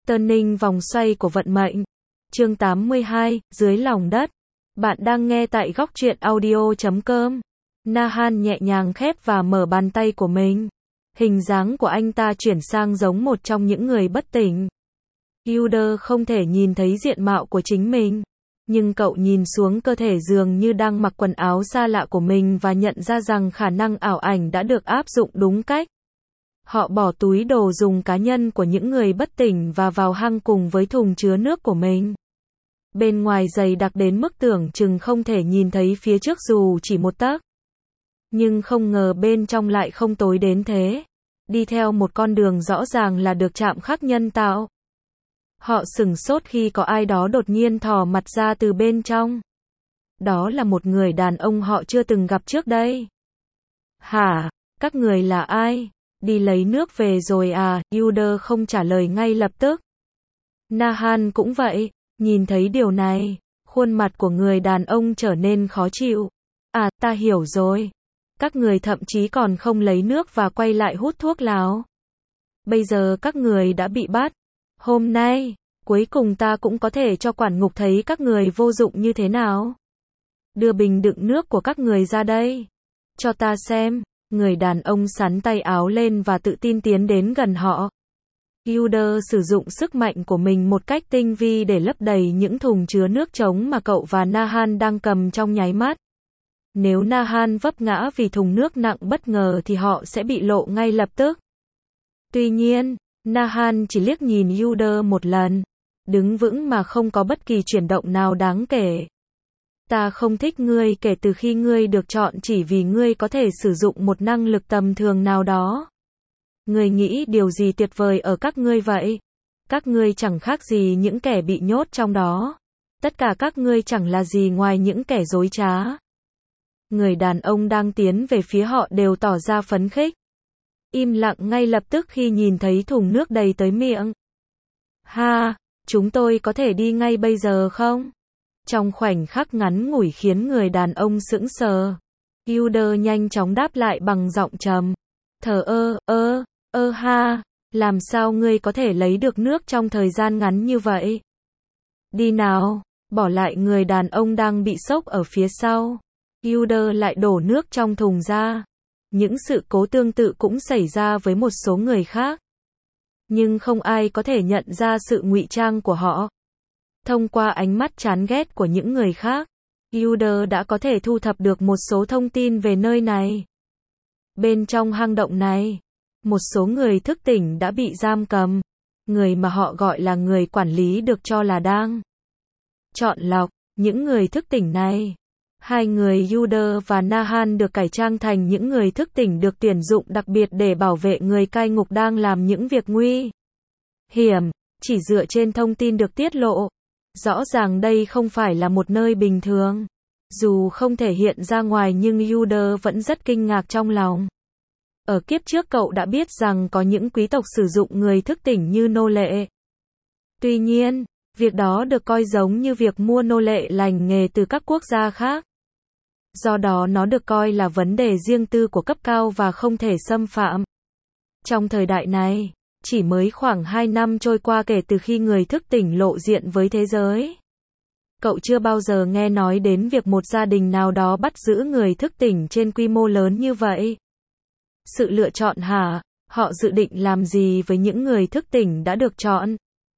Turning vòng xoay của vận mệnh. Chương 82, dưới lòng đất. Bạn đang nghe tại góc truyện audio.com. Nahan nhẹ nhàng khép và mở bàn tay của mình. Hình dáng của anh ta chuyển sang giống một trong những người bất tỉnh. Hilder không thể nhìn thấy diện mạo của chính mình. Nhưng cậu nhìn xuống cơ thể dường như đang mặc quần áo xa lạ của mình và nhận ra rằng khả năng ảo ảnh đã được áp dụng đúng cách. Họ bỏ túi đồ dùng cá nhân của những người bất tỉnh và vào hang cùng với thùng chứa nước của mình. Bên ngoài dày đặc đến mức tưởng chừng không thể nhìn thấy phía trước dù chỉ một tấc. Nhưng không ngờ bên trong lại không tối đến thế. Đi theo một con đường rõ ràng là được chạm khắc nhân tạo. Họ sửng sốt khi có ai đó đột nhiên thò mặt ra từ bên trong. Đó là một người đàn ông họ chưa từng gặp trước đây. Hả? Các người là ai? Đi lấy nước về rồi à? Hilder không trả lời ngay lập tức. Nahan cũng vậy, nhìn thấy điều này, khuôn mặt của người đàn ông trở nên khó chịu. À, ta hiểu rồi. Các người thậm chí còn không lấy nước và quay lại hút thuốc lào. Bây giờ các người đã bị bắt. Hôm nay, cuối cùng ta cũng có thể cho quản ngục thấy các người vô dụng như thế nào. Đưa bình đựng nước của các người ra đây. Cho ta xem. Người đàn ông xắn tay áo lên và tự tin tiến đến gần họ. Hilder sử dụng sức mạnh của mình một cách tinh vi để lấp đầy những thùng chứa nước trống mà cậu và Nahan đang cầm trong nháy mắt. Nếu Nahan vấp ngã vì thùng nước nặng bất ngờ thì họ sẽ bị lộ ngay lập tức. Tuy nhiên, Nahan chỉ liếc nhìn Hilder một lần, đứng vững mà không có bất kỳ chuyển động nào đáng kể. Ta không thích ngươi kể từ khi ngươi được chọn chỉ vì ngươi có thể sử dụng một năng lực tầm thường nào đó. Ngươi nghĩ điều gì tuyệt vời ở các ngươi vậy? Các ngươi chẳng khác gì những kẻ bị nhốt trong đó. Tất cả các ngươi chẳng là gì ngoài những kẻ dối trá. Người đàn ông đang tiến về phía họ đều tỏ ra phấn khích. Im lặng ngay lập tức khi nhìn thấy thùng nước đầy tới miệng. Ha, chúng tôi có thể đi ngay bây giờ không? Trong khoảnh khắc ngắn ngủi khiến người đàn ông sững sờ. Hilder nhanh chóng đáp lại bằng giọng trầm. Thờ ha, làm sao ngươi có thể lấy được nước trong thời gian ngắn như vậy? Đi nào, bỏ lại người đàn ông đang bị sốc ở phía sau. Hilder lại đổ nước trong thùng ra. Những sự cố tương tự cũng xảy ra với một số người khác. Nhưng không ai có thể nhận ra sự ngụy trang của họ. Thông qua ánh mắt chán ghét của những người khác, Hilder đã có thể thu thập được một số thông tin về nơi này. Bên trong hang động này, một số người thức tỉnh đã bị giam cầm. Người mà họ gọi là người quản lý được cho là đang chọn lọc những người thức tỉnh này. Hai người Hilder và Nahan được cải trang thành những người thức tỉnh được tuyển dụng đặc biệt để bảo vệ người cai ngục đang làm những việc nguy hiểm, chỉ dựa trên thông tin được tiết lộ. Rõ ràng đây không phải là một nơi bình thường. Dù không thể hiện ra ngoài nhưng Hilder vẫn rất kinh ngạc trong lòng. Ở kiếp trước cậu đã biết rằng có những quý tộc sử dụng người thức tỉnh như nô lệ. Tuy nhiên, việc đó được coi giống như việc mua nô lệ lành nghề từ các quốc gia khác. Do đó nó được coi là vấn đề riêng tư của cấp cao và không thể xâm phạm. Trong thời đại này, chỉ mới khoảng 2 năm trôi qua kể từ khi người thức tỉnh lộ diện với thế giới. Cậu chưa bao giờ nghe nói đến việc một gia đình nào đó bắt giữ người thức tỉnh trên quy mô lớn như vậy. Sự lựa chọn hả? Họ dự định làm gì với những người thức tỉnh đã được chọn?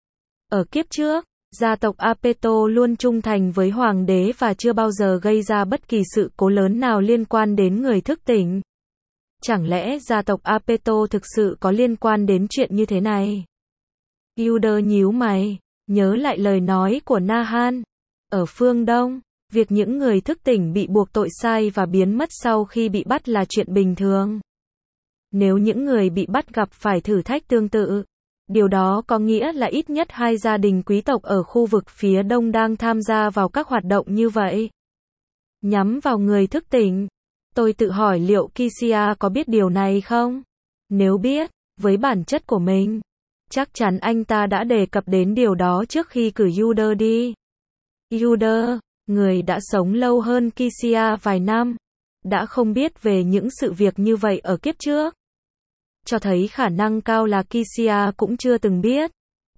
Ở kiếp trước, gia tộc Apeto luôn trung thành với hoàng đế và chưa bao giờ gây ra bất kỳ sự cố lớn nào liên quan đến người thức tỉnh. Chẳng lẽ gia tộc Apeto thực sự có liên quan đến chuyện như thế này? Hilder nhíu mày, nhớ lại lời nói của Nahan. Ở phương Đông, việc những người thức tỉnh bị buộc tội sai và biến mất sau khi bị bắt là chuyện bình thường. Nếu những người bị bắt gặp phải thử thách tương tự, điều đó có nghĩa là ít nhất 2 gia đình quý tộc ở khu vực phía Đông đang tham gia vào các hoạt động như vậy. Nhắm vào người thức tỉnh. Tôi tự hỏi liệu Kisia có biết điều này không? Nếu biết, với bản chất của mình, chắc chắn anh ta đã đề cập đến điều đó trước khi cử Hilder đi. Hilder, người đã sống lâu hơn Kisia vài năm, đã không biết về những sự việc như vậy ở kiếp trước. Cho thấy khả năng cao là Kisia cũng chưa từng biết.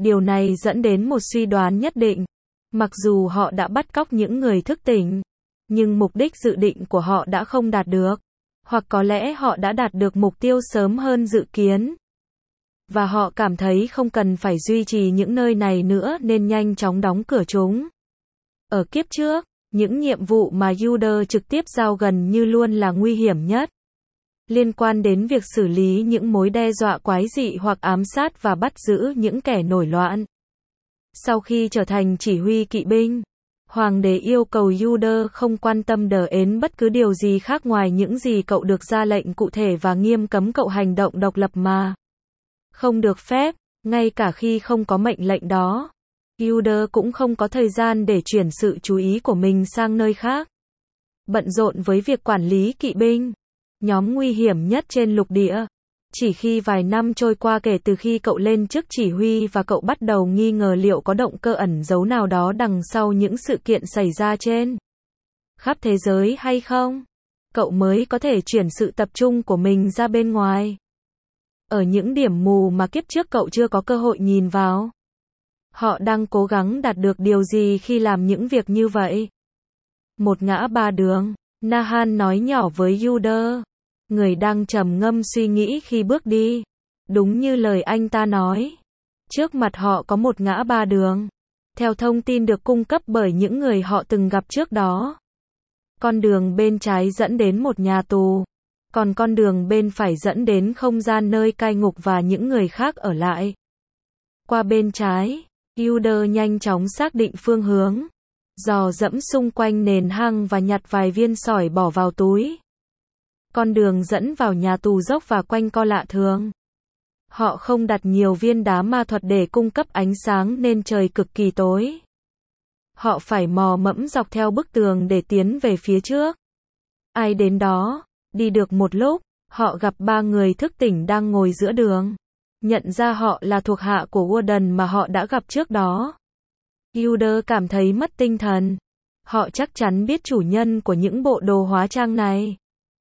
Điều này dẫn đến một suy đoán nhất định. Mặc dù họ đã bắt cóc những người thức tỉnh, nhưng mục đích dự định của họ đã không đạt được. Hoặc có lẽ họ đã đạt được mục tiêu sớm hơn dự kiến. Và họ cảm thấy không cần phải duy trì những nơi này nữa nên nhanh chóng đóng cửa chúng. Ở kiếp trước, những nhiệm vụ mà Yuder trực tiếp giao gần như luôn là nguy hiểm nhất. Liên quan đến việc xử lý những mối đe dọa quái dị hoặc ám sát và bắt giữ những kẻ nổi loạn. Sau khi trở thành chỉ huy kỵ binh, Hoàng đế yêu cầu Yuder không quan tâm đến bất cứ điều gì khác ngoài những gì cậu được ra lệnh cụ thể và nghiêm cấm cậu hành động độc lập mà không được phép, ngay cả khi không có mệnh lệnh đó. Yuder cũng không có thời gian để chuyển sự chú ý của mình sang nơi khác. Bận rộn với việc quản lý kỵ binh, nhóm nguy hiểm nhất trên lục địa. Chỉ khi vài năm trôi qua kể từ khi cậu lên chức chỉ huy và cậu bắt đầu nghi ngờ liệu có động cơ ẩn giấu nào đó đằng sau những sự kiện xảy ra trên khắp thế giới hay không, cậu mới có thể chuyển sự tập trung của mình ra bên ngoài. Ở những điểm mù mà kiếp trước cậu chưa có cơ hội nhìn vào. Họ đang cố gắng đạt được điều gì khi làm những việc như vậy? Một ngã ba đường, Nahan nói nhỏ với Yuder. Người đang trầm ngâm suy nghĩ khi bước đi. Đúng như lời anh ta nói. Trước mặt họ có một ngã ba đường. Theo thông tin được cung cấp bởi những người họ từng gặp trước đó. Con đường bên trái dẫn đến một nhà tù. Còn con đường bên phải dẫn đến không gian nơi cai ngục và những người khác ở lại. Qua bên trái, Yuder nhanh chóng xác định phương hướng. Dò dẫm xung quanh nền hang và nhặt vài viên sỏi bỏ vào túi. Con đường dẫn vào nhà tù dốc và quanh co lạ thường. Họ không đặt nhiều viên đá ma thuật để cung cấp ánh sáng nên trời cực kỳ tối. Họ phải mò mẫm dọc theo bức tường để tiến về phía trước. Ai đến đó, đi được một lúc, họ gặp ba người thức tỉnh đang ngồi giữa đường. Nhận ra họ là thuộc hạ của Warden mà họ đã gặp trước đó. Yuder cảm thấy mất tinh thần. Họ chắc chắn biết chủ nhân của những bộ đồ hóa trang này.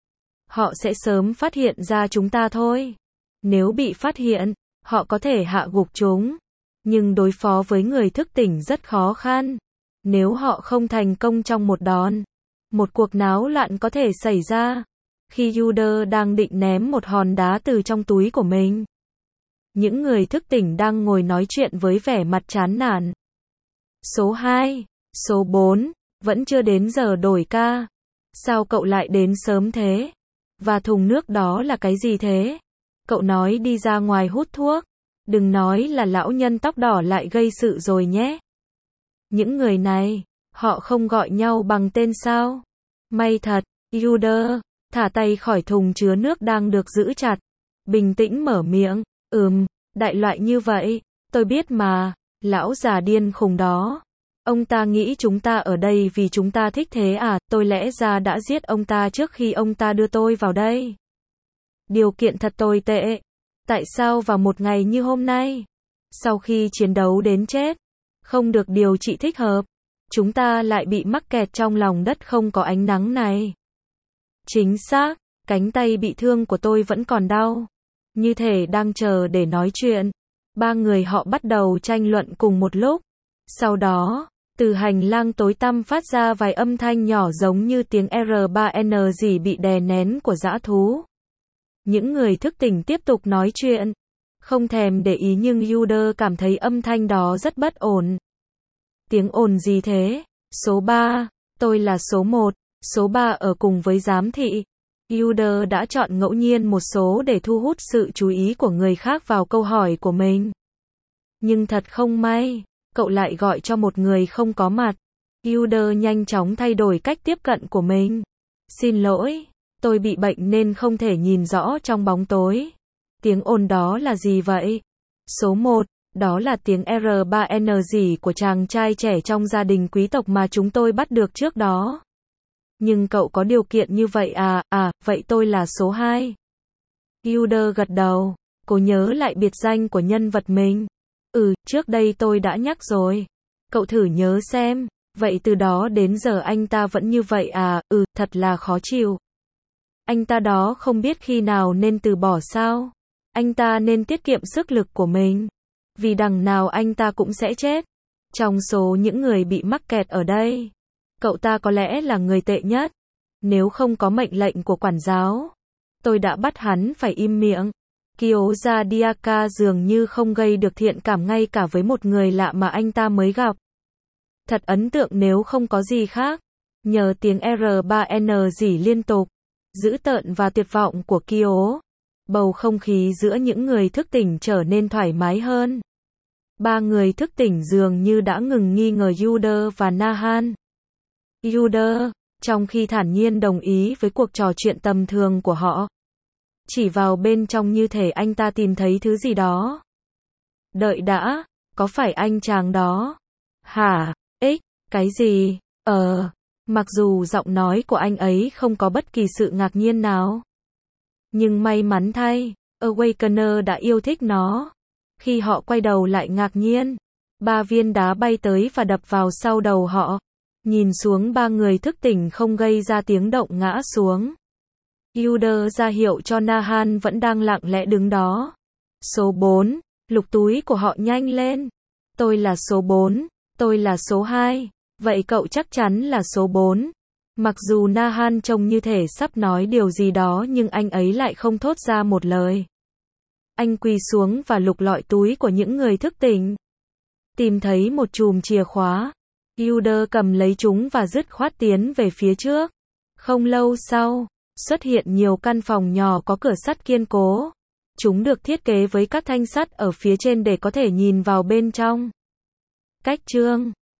Họ sẽ sớm phát hiện ra chúng ta thôi. Nếu bị phát hiện, họ có thể hạ gục chúng. Nhưng đối phó với người thức tỉnh rất khó khăn. Nếu họ không thành công trong một đòn, một cuộc náo loạn có thể xảy ra. Khi Yuder đang định ném một hòn đá từ trong túi của mình, những người thức tỉnh đang ngồi nói chuyện với vẻ mặt chán nản. Số 2, số 4, vẫn chưa đến giờ đổi ca. Sao cậu lại đến sớm thế? Và thùng nước đó là cái gì thế? Cậu nói đi ra ngoài hút thuốc. Đừng nói là lão nhân tóc đỏ lại gây sự rồi nhé. Những người này, họ không gọi nhau bằng tên sao? May thật, Yuder, thả tay khỏi thùng chứa nước đang được giữ chặt. Bình tĩnh mở miệng, đại loại như vậy, tôi biết mà, lão già điên khùng đó. Ông ta nghĩ chúng ta ở đây vì chúng ta thích thế à, tôi lẽ ra đã giết ông ta trước khi ông ta đưa tôi vào đây. Điều kiện thật tồi tệ. Tại sao vào một ngày như hôm nay, sau khi chiến đấu đến chết, không được điều trị thích hợp, chúng ta lại bị mắc kẹt trong lòng đất không có ánh nắng này? Chính xác, cánh tay bị thương của tôi vẫn còn đau. Như thể đang chờ để nói chuyện. Ba người họ bắt đầu tranh luận cùng một lúc. Sau đó, từ hành lang tối tăm phát ra vài âm thanh nhỏ giống như tiếng R3N gì bị đè nén của dã thú. Những người thức tỉnh tiếp tục nói chuyện. Không thèm để ý nhưng Yuder cảm thấy âm thanh đó rất bất ổn. Tiếng ồn gì thế? Số 3, tôi là số 1, số 3 ở cùng với giám thị. Yuder đã chọn ngẫu nhiên một số để thu hút sự chú ý của người khác vào câu hỏi của mình. Nhưng thật không may, cậu lại gọi cho một người không có mặt. Yuder nhanh chóng thay đổi cách tiếp cận của mình. Xin lỗi, tôi bị bệnh nên không thể nhìn rõ trong bóng tối. Tiếng ồn đó là gì vậy? Số 1, đó là tiếng R3N gì của chàng trai trẻ trong gia đình quý tộc mà chúng tôi bắt được trước đó. Nhưng cậu có điều kiện như vậy à, vậy tôi là số 2. Yuder gật đầu, cô nhớ lại biệt danh của nhân vật mình. Trước đây tôi đã nhắc rồi. Cậu thử nhớ xem, vậy từ đó đến giờ anh ta vẫn như vậy à, thật là khó chịu. Anh ta đó không biết khi nào nên từ bỏ sao? Anh ta nên tiết kiệm sức lực của mình. Vì đằng nào anh ta cũng sẽ chết. Trong số những người bị mắc kẹt ở đây, cậu ta có lẽ là người tệ nhất. Nếu không có mệnh lệnh của quản giáo, tôi đã bắt hắn phải im miệng. Kyoja Diaka dường như không gây được thiện cảm ngay cả với một người lạ mà anh ta mới gặp. Thật ấn tượng nếu không có gì khác. Nhờ tiếng R3N rỉ liên tục, dữ tợn và tuyệt vọng của Kyo, bầu không khí giữa những người thức tỉnh trở nên thoải mái hơn. Ba người thức tỉnh dường như đã ngừng nghi ngờ Yuda và Nahan. Yuda, trong khi thản nhiên đồng ý với cuộc trò chuyện tầm thường của họ, chỉ vào bên trong như thể anh ta tìm thấy thứ gì đó. Đợi đã, có phải anh chàng đó? Hả? Cái gì? Mặc dù giọng nói của anh ấy không có bất kỳ sự ngạc nhiên nào. Nhưng may mắn thay, Awakener đã yêu thích nó. Khi họ quay đầu lại ngạc nhiên, 3 viên đá bay tới và đập vào sau đầu họ. Nhìn xuống ba người thức tỉnh không gây ra tiếng động ngã xuống. Yuda ra hiệu cho Nahan vẫn đang lặng lẽ đứng đó. Số 4, lục túi của họ nhanh lên. Tôi là số 4, tôi là số 2. Vậy cậu chắc chắn là số 4. Mặc dù Nahan trông như thể sắp nói điều gì đó nhưng anh ấy lại không thốt ra một lời. Anh quỳ xuống và lục lọi túi của những người thức tỉnh. Tìm thấy một chùm chìa khóa. Yuda cầm lấy chúng và dứt khoát tiến về phía trước. Không lâu sau, xuất hiện nhiều căn phòng nhỏ có cửa sắt kiên cố. Chúng được thiết kế với các thanh sắt ở phía trên để có thể nhìn vào bên trong. Cách chương